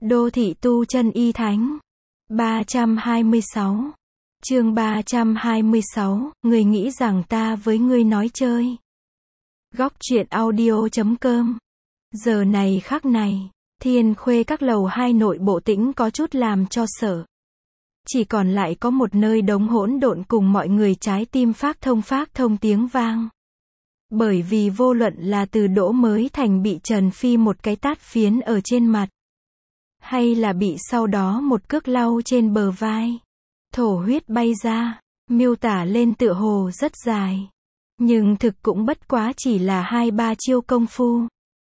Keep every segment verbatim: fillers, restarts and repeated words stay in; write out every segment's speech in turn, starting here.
Đô thị tu chân y thánh. ba trăm hai mươi sáu. Chương ba trăm hai mươi sáu, người nghĩ rằng ta với ngươi nói chơi. Góc truyện audio chấm com. Giờ này khắc này, Thiên Khuê các lầu hai nội bộ tĩnh có chút làm cho sợ. Chỉ còn lại có một nơi đống hỗn độn cùng mọi người trái tim phác thông phác thông tiếng vang. Bởi vì vô luận là từ Đỗ Mới Thành bị Trần Phi một cái tát phiến ở trên mặt, hay là bị sau đó một cước lau trên bờ vai, thổ huyết bay ra, miêu tả lên tựa hồ rất dài. Nhưng thực cũng bất quá chỉ là hai ba chiêu công phu.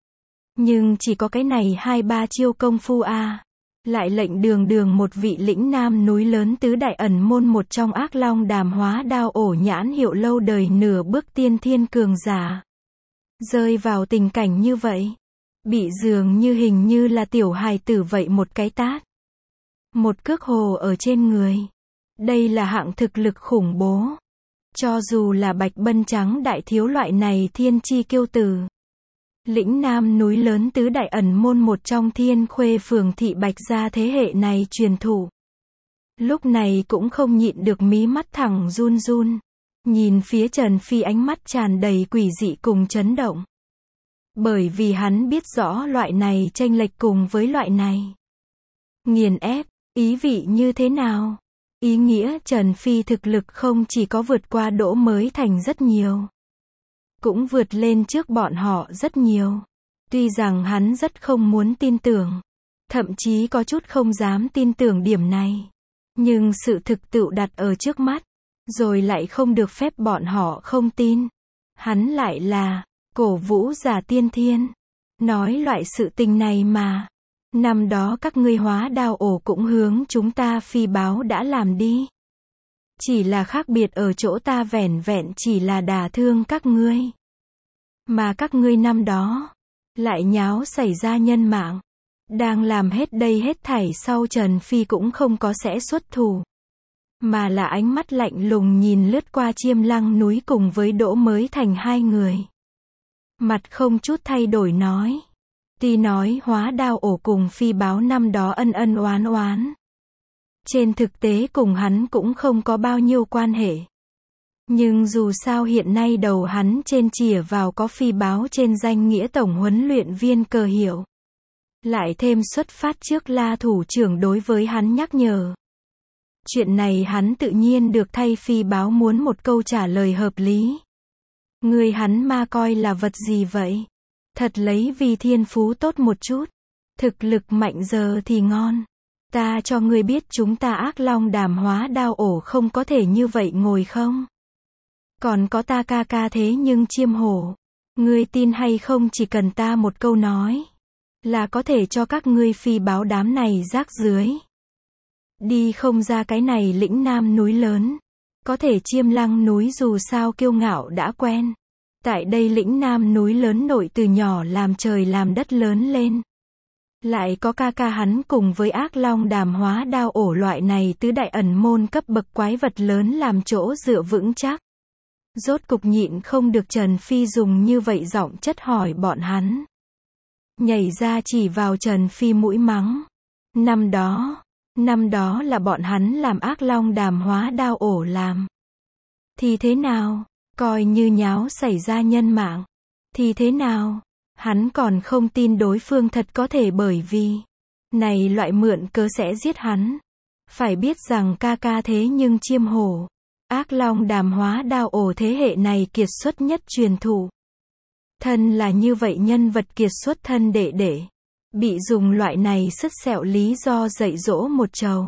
Nhưng chỉ có cái này hai ba chiêu công phu a, lại lệnh đường đường một vị lĩnh nam núi lớn tứ đại ẩn môn một trong Ác Long Đàm Hóa Đao ổ nhãn hiệu lâu đời nửa bước tiên thiên cường giả, rơi vào tình cảnh như vậy. Bị dường như hình như là tiểu hài tử vậy một cái tát, một cước hồ ở trên người. Đây là hạng thực lực khủng bố. Cho dù là Bạch Bân Trắng đại thiếu loại này thiên chi kiêu tử, lĩnh nam núi lớn tứ đại ẩn môn một trong Thiên Khuê phường thị Bạch gia thế hệ này truyền thủ, lúc này cũng không nhịn được mí mắt thẳng run run, nhìn phía Trần Phi ánh mắt tràn đầy quỷ dị cùng chấn động. Bởi vì hắn biết rõ loại này chênh lệch cùng với loại này nghiền ép, ý vị như thế nào. Ý nghĩa Trần Phi thực lực không chỉ có vượt qua Đỗ Mới Thành rất nhiều, cũng vượt lên trước bọn họ rất nhiều. Tuy rằng hắn rất không muốn tin tưởng, thậm chí có chút không dám tin tưởng điểm này, nhưng sự thực tựu đặt ở trước mắt, rồi lại không được phép bọn họ không tin. Hắn lại là cổ vũ giả tiên thiên, nói loại sự tình này mà năm đó các ngươi Hóa Đao ổ cũng hướng chúng ta phi báo đã làm đi. Chỉ là khác biệt ở chỗ ta vẻn vẹn chỉ là đả thương các ngươi, mà các ngươi năm đó lại nháo xảy ra nhân mạng. Đang làm hết đây hết thảy sau, Trần Phi cũng không có sẽ xuất thủ, mà là ánh mắt lạnh lùng nhìn lướt qua Chiêm Lăng núi cùng với Đỗ Mới Thành hai người. Mặt không chút thay đổi nói. Tuy nói Hóa Đao ổ cùng phi báo năm đó ân ân oán oán, trên thực tế cùng hắn cũng không có bao nhiêu quan hệ. Nhưng dù sao hiện nay đầu hắn trên chìa vào có phi báo trên danh nghĩa tổng huấn luyện viên cờ hiệu. Lại thêm xuất phát trước La thủ trưởng đối với hắn nhắc nhở. Chuyện này hắn tự nhiên được thay phi báo muốn một câu trả lời hợp lý. Người hắn ma coi là vật gì vậy? Thật lấy vì thiên phú tốt một chút, thực lực mạnh giờ thì ngon. Ta cho ngươi biết chúng ta Ác Long Đàm Hóa Đao ổ không có thể như vậy ngồi không? Còn có ta ca ca thế nhưng Chiêm Hổ, ngươi tin hay không, chỉ cần ta một câu nói là có thể cho các ngươi phi báo đám này rác dưới đi không ra cái này lĩnh nam núi lớn. Có thể Chiêm Lăng núi dù sao kiêu ngạo đã quen. Tại đây lĩnh nam núi lớn nội từ nhỏ làm trời làm đất lớn lên. Lại có ca ca hắn cùng với Ác Long Đàm Hóa Đao ổ loại này tứ đại ẩn môn cấp bậc quái vật lớn làm chỗ dựa vững chắc. Rốt cục nhịn không được, Trần Phi dùng như vậy giọng chất hỏi bọn hắn. Nhảy ra chỉ vào Trần Phi mũi mắng. Năm đó, năm đó là bọn hắn làm Ác Long Đàm Hóa Đao ổ làm. Thì thế nào? Coi như nháo xảy ra nhân mạng, thì thế nào? Hắn còn không tin đối phương thật có thể bởi vì này loại mượn cớ sẽ giết hắn. Phải biết rằng ca ca thế nhưng Chiêm Hổ, Ác Long Đàm Hóa Đao ổ thế hệ này kiệt xuất nhất truyền thụ. Thân là như vậy nhân vật kiệt xuất thân đệ đệ, bị dùng loại này sứt sẹo lý do dạy dỗ một trầu,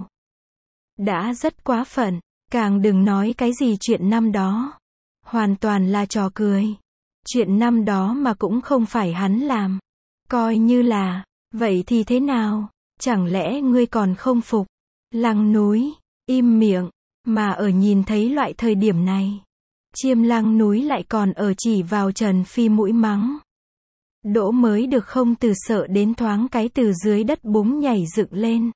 đã rất quá phận. Càng đừng nói cái gì chuyện năm đó, hoàn toàn là trò cười. Chuyện năm đó mà cũng không phải hắn làm. Coi như là, vậy thì thế nào? Chẳng lẽ ngươi còn không phục? Lăng núi, im miệng. Mà ở nhìn thấy loại thời điểm này, Chiêm Lăng núi lại còn ở chỉ vào Trần Phi mũi mắng. Đỗ Mới được không từ sợ đến thoáng cái từ dưới đất búng nhảy dựng lên.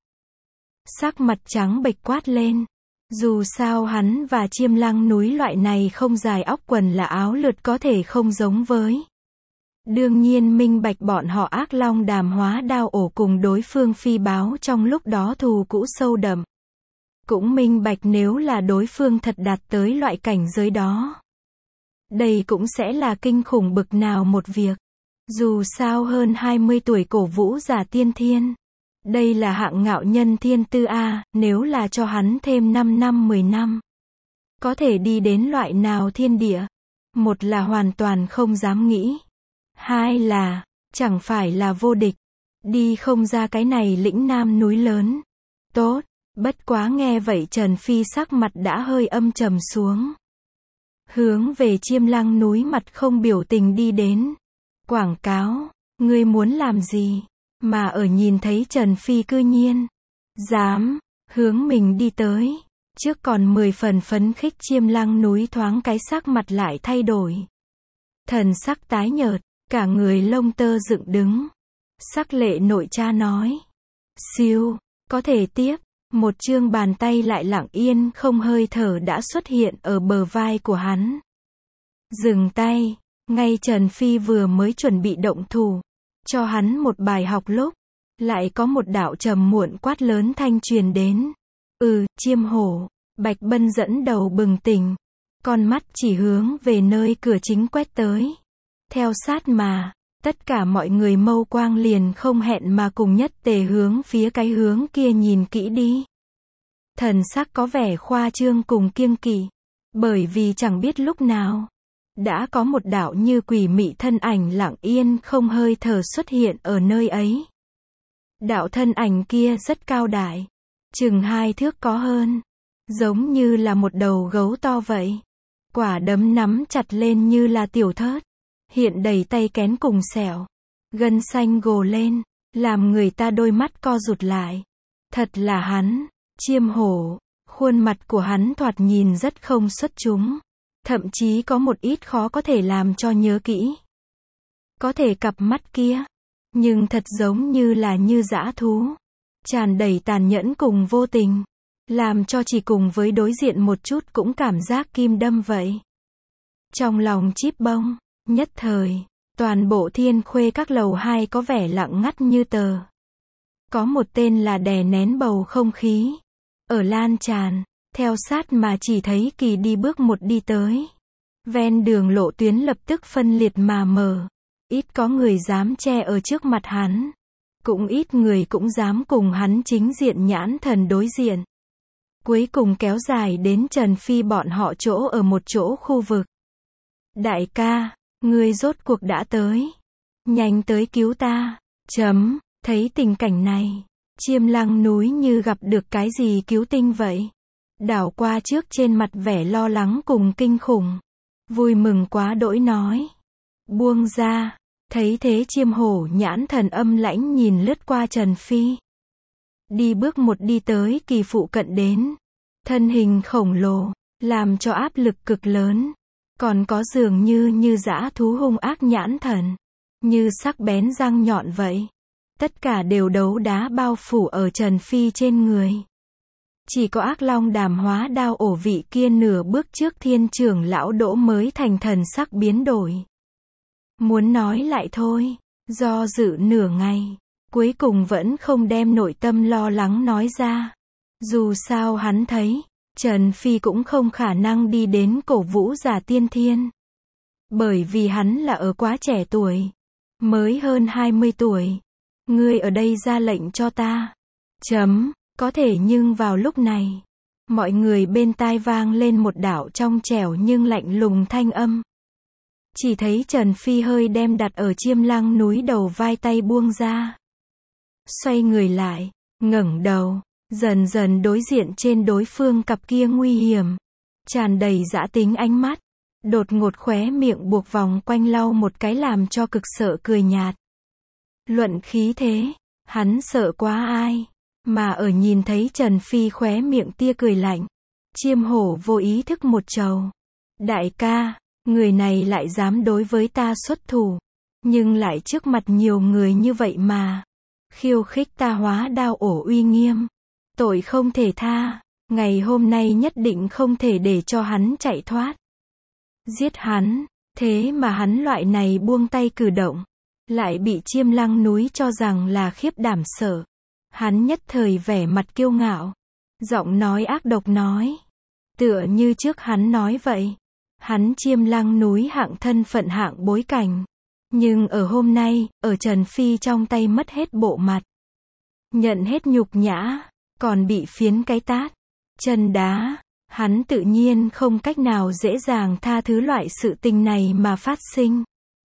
Sắc mặt trắng bệch quát lên. Dù sao hắn và Chiêm Lăng núi loại này không dài óc quần là áo lượt có thể không giống với Đương nhiên minh bạch bọn họ ác long đàm hóa đao ổ cùng đối phương phi báo trong lúc đó thù cũ sâu đậm. Cũng minh bạch nếu là đối phương thật đạt tới loại cảnh giới đó. Đây cũng sẽ là kinh khủng bực nào một việc. Dù sao hơn hai mươi tuổi cổ vũ giả tiên thiên. Đây là hạng ngạo nhân thiên tư A, nếu là cho hắn thêm năm năm mười năm. Có thể đi đến loại nào thiên địa? Một là hoàn toàn không dám nghĩ. Hai là, chẳng phải là vô địch. Đi không ra cái này lĩnh nam núi lớn. Tốt, bất quá nghe vậy Trần Phi sắc mặt đã hơi âm trầm xuống. Hướng về Chiêm Lăng núi mặt không biểu tình đi đến. Quảng cáo, ngươi muốn làm gì? Mà ở nhìn thấy Trần Phi cư nhiên. Dám, hướng mình đi tới. Trước còn mười phần phấn khích Chiêm Lăng núi thoáng cái sắc mặt lại thay đổi. Thần sắc tái nhợt, cả người lông tơ dựng đứng. Sắc lệ nội cha nói. Siêu, có thể tiếp. Một chương bàn tay lại lặng yên không hơi thở đã xuất hiện ở bờ vai của hắn. Dừng tay, ngay Trần Phi vừa mới chuẩn bị động thủ. Cho hắn một bài học lúc. Lại có một đạo trầm muộn quát lớn thanh truyền đến. Ừ, Chiêm Hổ. Bạch Bân dẫn đầu bừng tỉnh. Con mắt chỉ hướng về nơi cửa chính quét tới. Theo sát mà, tất cả mọi người mâu quang liền không hẹn mà cùng nhất tề hướng phía cái hướng kia nhìn kỹ đi. Thần sắc có vẻ khoa trương cùng kiêng kỵ. Bởi vì chẳng biết lúc nào. Đã có một đạo như quỷ mị thân ảnh lặng yên không hơi thở xuất hiện ở nơi ấy. Đạo thân ảnh kia rất cao đại. Chừng hai thước có hơn. Giống như là một đầu gấu to vậy. Quả đấm nắm chặt lên như là tiểu thớt. Hiện đầy tay kén cùng sẹo. Gân xanh gồ lên. Làm người ta đôi mắt co rụt lại. Thật là hắn. Chiêm Hổ. Khuôn mặt của hắn thoạt nhìn rất không xuất chúng. Thậm chí có một ít khó có thể làm cho nhớ kỹ. Có thể cặp mắt kia. Nhưng thật giống như là như dã thú. Tràn đầy tàn nhẫn cùng vô tình. Làm cho chỉ cùng với đối diện một chút cũng cảm giác kim đâm vậy. Trong lòng Chíp Bông, nhất thời, toàn bộ Thiên Khuê các lầu hai có vẻ lặng ngắt như tờ. Có một tên là đè nén bầu không khí. Ở lan tràn, theo sát mà chỉ thấy Kỳ đi bước một đi tới. Ven đường lộ tuyến lập tức phân liệt mà mở. Ít có người dám che ở trước mặt hắn. Cũng ít người cũng dám cùng hắn chính diện nhãn thần đối diện. Cuối cùng kéo dài đến Trần Phi bọn họ chỗ ở một chỗ khu vực. Đại ca, ngươi rốt cuộc đã tới. Nhanh tới cứu ta. Chấm, thấy tình cảnh này. Chiêm Lăng núi như gặp được cái gì cứu tinh vậy. Đảo qua trước trên mặt vẻ lo lắng cùng kinh khủng. Vui mừng quá đỗi nói. Buông ra. Thấy thế Chiêm Hổ nhãn thần âm lãnh nhìn lướt qua Trần Phi. Đi bước một đi tới Kỳ phụ cận đến. Thân hình khổng lồ, làm cho áp lực cực lớn. Còn có dường như như dã thú hung ác nhãn thần. Như sắc bén răng nhọn vậy. Tất cả đều đấu đá bao phủ ở Trần Phi trên người. Chỉ có ác long đàm hóa đao ổ vị kia nửa bước trước Thiên trưởng lão Đỗ mới thành thần sắc biến đổi. Muốn nói lại thôi, do dự nửa ngày, cuối cùng vẫn không đem nội tâm lo lắng nói ra. Dù sao hắn thấy, Trần Phi cũng không khả năng đi đến cổ vũ giả tiên thiên. Bởi vì hắn là ở quá trẻ tuổi, mới hơn hai mươi tuổi. Ngươi ở đây ra lệnh cho ta. Chấm, có thể nhưng vào lúc này, mọi người bên tai vang lên một đạo trong trẻo nhưng lạnh lùng thanh âm. Chỉ thấy Trần Phi hơi đem đặt ở Chiêm Lăng núi đầu vai tay buông ra. Xoay người lại, ngẩng đầu, dần dần đối diện trên đối phương cặp kia nguy hiểm, tràn đầy dã tính ánh mắt. Đột ngột khóe miệng buộc vòng quanh lau một cái làm cho cực sợ cười nhạt. Luận khí thế, hắn sợ quá ai. Mà ở nhìn thấy Trần Phi khóe miệng tia cười lạnh. Chiêm Hổ vô ý thức một trầu. Đại ca, người này lại dám đối với ta xuất thủ. Nhưng lại trước mặt nhiều người như vậy mà. Khiêu khích ta hóa đao ổ uy nghiêm. Tội không thể tha. Ngày hôm nay nhất định không thể để cho hắn chạy thoát. Giết hắn. Thế mà hắn loại này buông tay cử động, lại bị Chiêm Lăng Núi cho rằng là khiếp đảm sợ. Hắn nhất thời vẻ mặt kiêu ngạo, giọng nói ác độc nói. Tựa như trước hắn nói vậy. Hắn Chiêm Lăng Núi hạng thân phận hạng bối cảnh. Nhưng ở hôm nay, ở Trần Phi trong tay mất hết bộ mặt. Nhận hết nhục nhã, còn bị phiến cái tát, chân đá. Hắn tự nhiên không cách nào dễ dàng tha thứ loại sự tình này mà phát sinh.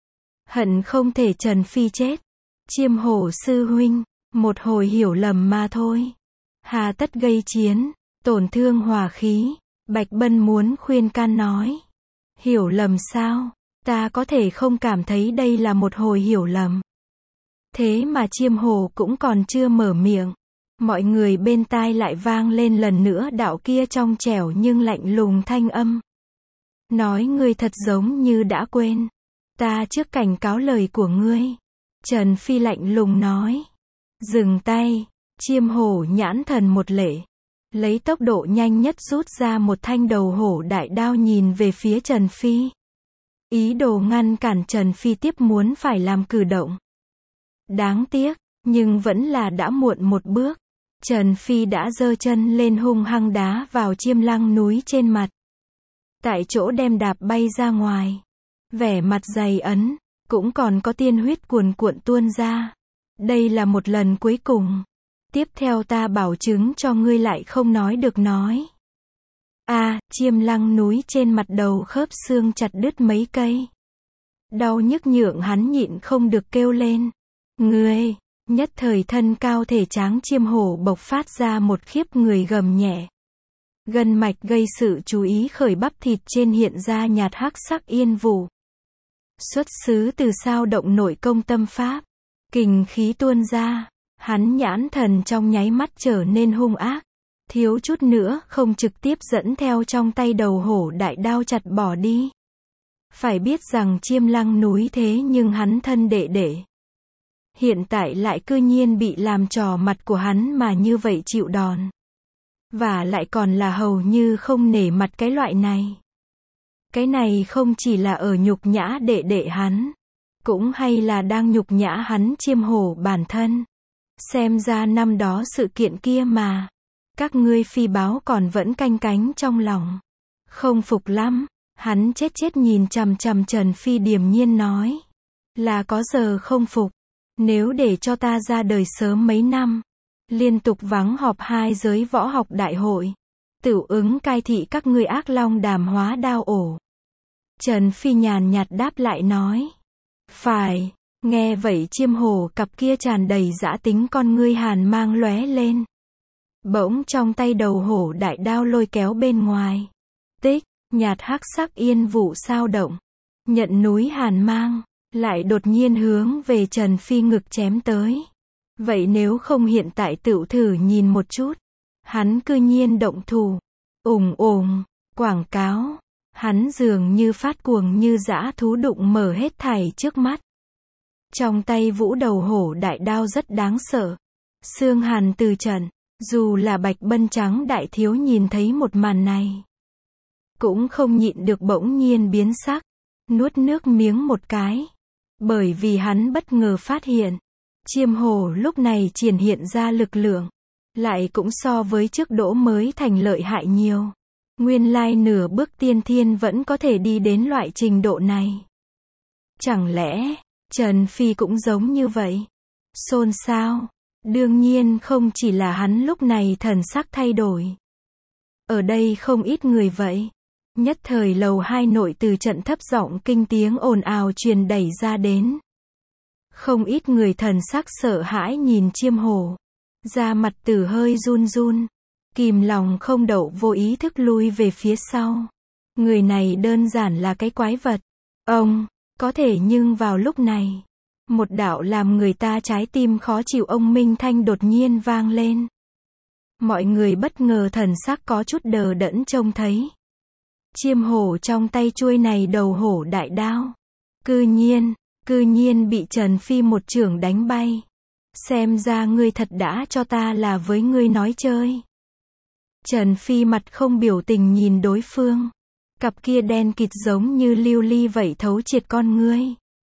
Hận không thể Trần Phi chết. Chiêm Hổ sư huynh, một hồi hiểu lầm mà thôi. Hà tất gây chiến, tổn thương hòa khí. Bạch Bân muốn khuyên can nói. Hiểu lầm sao? Ta có thể không cảm thấy đây là một hồi hiểu lầm. Thế mà Chiêm Hổ cũng còn chưa mở miệng. Mọi người bên tai lại vang lên lần nữa đạo kia trong trẻo nhưng lạnh lùng thanh âm. Nói ngươi thật giống như đã quên. Ta trước cảnh cáo lời của ngươi. Trần Phi lạnh lùng nói. Dừng tay. Chiêm Hổ nhãn thần một lệ. Lấy tốc độ nhanh nhất rút ra một thanh đầu hổ đại đao nhìn về phía Trần Phi. Ý đồ ngăn cản Trần Phi tiếp muốn phải làm cử động. Đáng tiếc, nhưng vẫn là đã muộn một bước. Trần Phi đã giơ chân lên hung hăng đá vào Chiêm Lăng Núi trên mặt. Tại chỗ đem đạp bay ra ngoài. Vẻ mặt dày ấn, cũng còn có tiên huyết cuồn cuộn tuôn ra. Đây là một lần cuối cùng. Tiếp theo ta bảo chứng cho ngươi lại không nói được nói. A, à, Chiêm Lăng Núi trên mặt đầu khớp xương chặt đứt mấy cây. Đau nhức nhượng hắn nhịn không được kêu lên. Ngươi, nhất thời thân cao thể tráng Chiêm Hổ bộc phát ra một khiếp người gầm nhẹ. Gân mạch gây sự chú ý khởi bắp thịt trên hiện ra nhạt hắc sắc yên vụ. Xuất xứ từ sao động nội công tâm pháp. Kình khí tuôn ra, hắn nhãn thần trong nháy mắt trở nên hung ác. Thiếu chút nữa không trực tiếp dẫn theo trong tay đầu hổ đại đao chặt bỏ đi. Phải biết rằng Chiêm Lăng Núi thế nhưng hắn thân đệ đệ. Hiện tại lại cư nhiên bị làm trò mặt của hắn mà như vậy chịu đòn. Và lại còn là hầu như không nể mặt cái loại này. Cái này không chỉ là ở nhục nhã đệ đệ hắn. Cũng hay là đang nhục nhã hắn Chiêm Hổ bản thân. Xem ra năm đó sự kiện kia mà. Các ngươi phi báo còn vẫn canh cánh trong lòng. Không phục lắm. Hắn chết chết nhìn chằm chằm Trần Phi điềm nhiên nói. Là có giờ không phục. Nếu để cho ta ra đời sớm mấy năm. Liên tục vắng họp hai giới võ học đại hội. Tửu ứng cai thị các ngươi ác long đàm hóa đao ổ. Trần Phi nhàn nhạt đáp lại nói. Phải. Nghe vậy Chiêm Hổ cặp kia tràn đầy dã tính con ngươi hàn mang lóe lên. Bỗng trong tay đầu hổ đại đao lôi kéo bên ngoài. Tích, nhạt hắc sắc yên vụ sao động. Nhận núi hàn mang, lại đột nhiên hướng về Trần Phi ngực chém tới. Vậy nếu không hiện tại tựu thử nhìn một chút. Hắn cư nhiên động thủ. Ùng ùng, quảng cáo. Hắn dường như phát cuồng như dã thú đụng mở hết thảy trước mắt. Trong tay vũ đầu hổ đại đao rất đáng sợ. Xương hàn từ trận. Dù là Bạch Bân trắng đại thiếu nhìn thấy một màn này. Cũng không nhịn được bỗng nhiên biến sắc. Nuốt nước miếng một cái. Bởi vì hắn bất ngờ phát hiện. Chiêm Hổ lúc này triển hiện ra lực lượng. Lại cũng so với trước đỗ mới thành lợi hại nhiều. Nguyên lai nửa bước tiên thiên vẫn có thể đi đến loại trình độ này. Chẳng lẽ, Trần Phi cũng giống như vậy? Xôn xao. Đương nhiên không chỉ là hắn lúc này thần sắc thay đổi. Ở đây không ít người vậy. Nhất thời lầu hai nội từ trận thấp giọng kinh tiếng ồn ào truyền đẩy ra đến. Không ít người thần sắc sợ hãi nhìn Chiêm Hổ. Da mặt tử hơi run run. Kìm lòng không đậu vô ý thức lui về phía sau. Người này đơn giản là cái quái vật. Ông, có thể nhưng vào lúc này. Một đạo làm người ta trái tim khó chịu ông minh thanh đột nhiên vang lên. Mọi người bất ngờ thần sắc có chút đờ đẫn trông thấy. Chiêm Hổ trong tay chuôi này đầu hổ đại đao. Cư nhiên, cư nhiên bị Trần Phi một chưởng đánh bay. Xem ra ngươi thật đã cho ta là với ngươi nói chơi. Trần Phi mặt không biểu tình nhìn đối phương. Cặp kia đen kịt giống như lưu ly vậy thấu triệt con ngươi.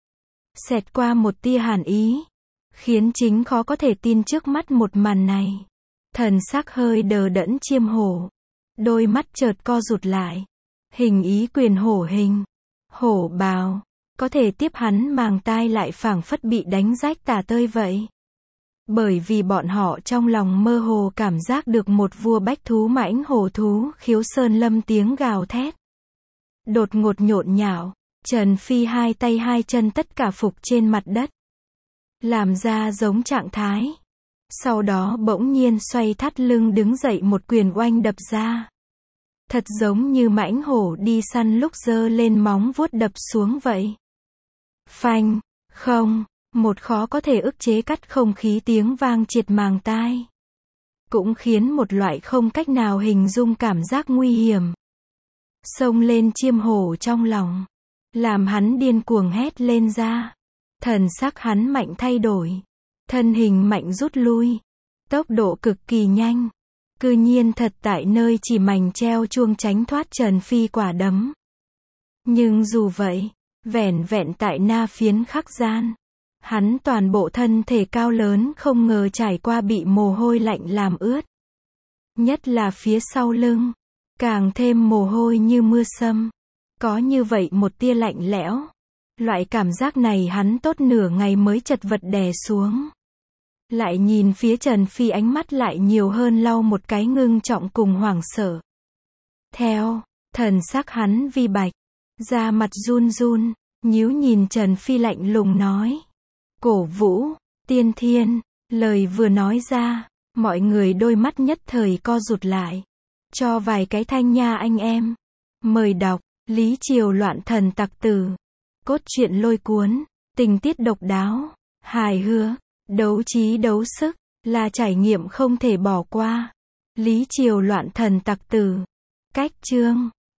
Xẹt qua một tia hàn ý, khiến chính khó có thể tin trước mắt một màn này. Thần sắc hơi đờ đẫn Chiêm Hổ, đôi mắt chợt co rụt lại. Hình ý quyền hổ hình, hổ bào, có thể tiếp hắn màng tai lại phảng phất bị đánh rách tả tơi vậy. Bởi vì bọn họ trong lòng mơ hồ cảm giác được một vua bách thú mãnh hổ thú khiếu sơn lâm tiếng gào thét. Đột ngột nhộn nhạo, Trần Phi hai tay hai chân tất cả phục trên mặt đất. Làm ra giống trạng thái. Sau đó bỗng nhiên xoay thắt lưng đứng dậy một quyền oanh đập ra. Thật giống như mãnh hổ đi săn lúc giơ lên móng vuốt đập xuống vậy. Phanh, không, một khó có thể ức chế cắt không khí tiếng vang triệt màng tai. Cũng khiến một loại không cách nào hình dung cảm giác nguy hiểm xông lên Chiêm Hổ trong lòng, làm hắn điên cuồng hét lên ra. Thần sắc hắn mạnh thay đổi, thân hình mạnh rút lui, tốc độ cực kỳ nhanh. Cư nhiên thật tại nơi chỉ mảnh treo chuông tránh thoát Trần Phi quả đấm. Nhưng dù vậy, vẻn vẹn tại na phiến khắc gian, hắn toàn bộ thân thể cao lớn không ngờ trải qua bị mồ hôi lạnh làm ướt. Nhất là phía sau lưng, càng thêm mồ hôi như mưa sâm. Có như vậy một tia lạnh lẽo. Loại cảm giác này hắn tốt nửa ngày mới chật vật đè xuống. Lại nhìn phía Trần Phi ánh mắt lại nhiều hơn lau một cái ngưng trọng cùng hoảng sợ. Theo, thần sắc hắn vi bạch, da mặt run run, nhíu nhìn Trần Phi lạnh lùng nói. Cổ Vũ, Tiên Thiên, lời vừa nói ra, mọi người đôi mắt nhất thời co rụt lại. Cho vài cái thanh nha anh em. Mời đọc, Lý Triều Loạn Thần Tặc Tử. Cốt truyện lôi cuốn, tình tiết độc đáo, hài hước, đấu trí đấu sức, là trải nghiệm không thể bỏ qua. Lý Triều Loạn Thần Tặc Tử. Cách chương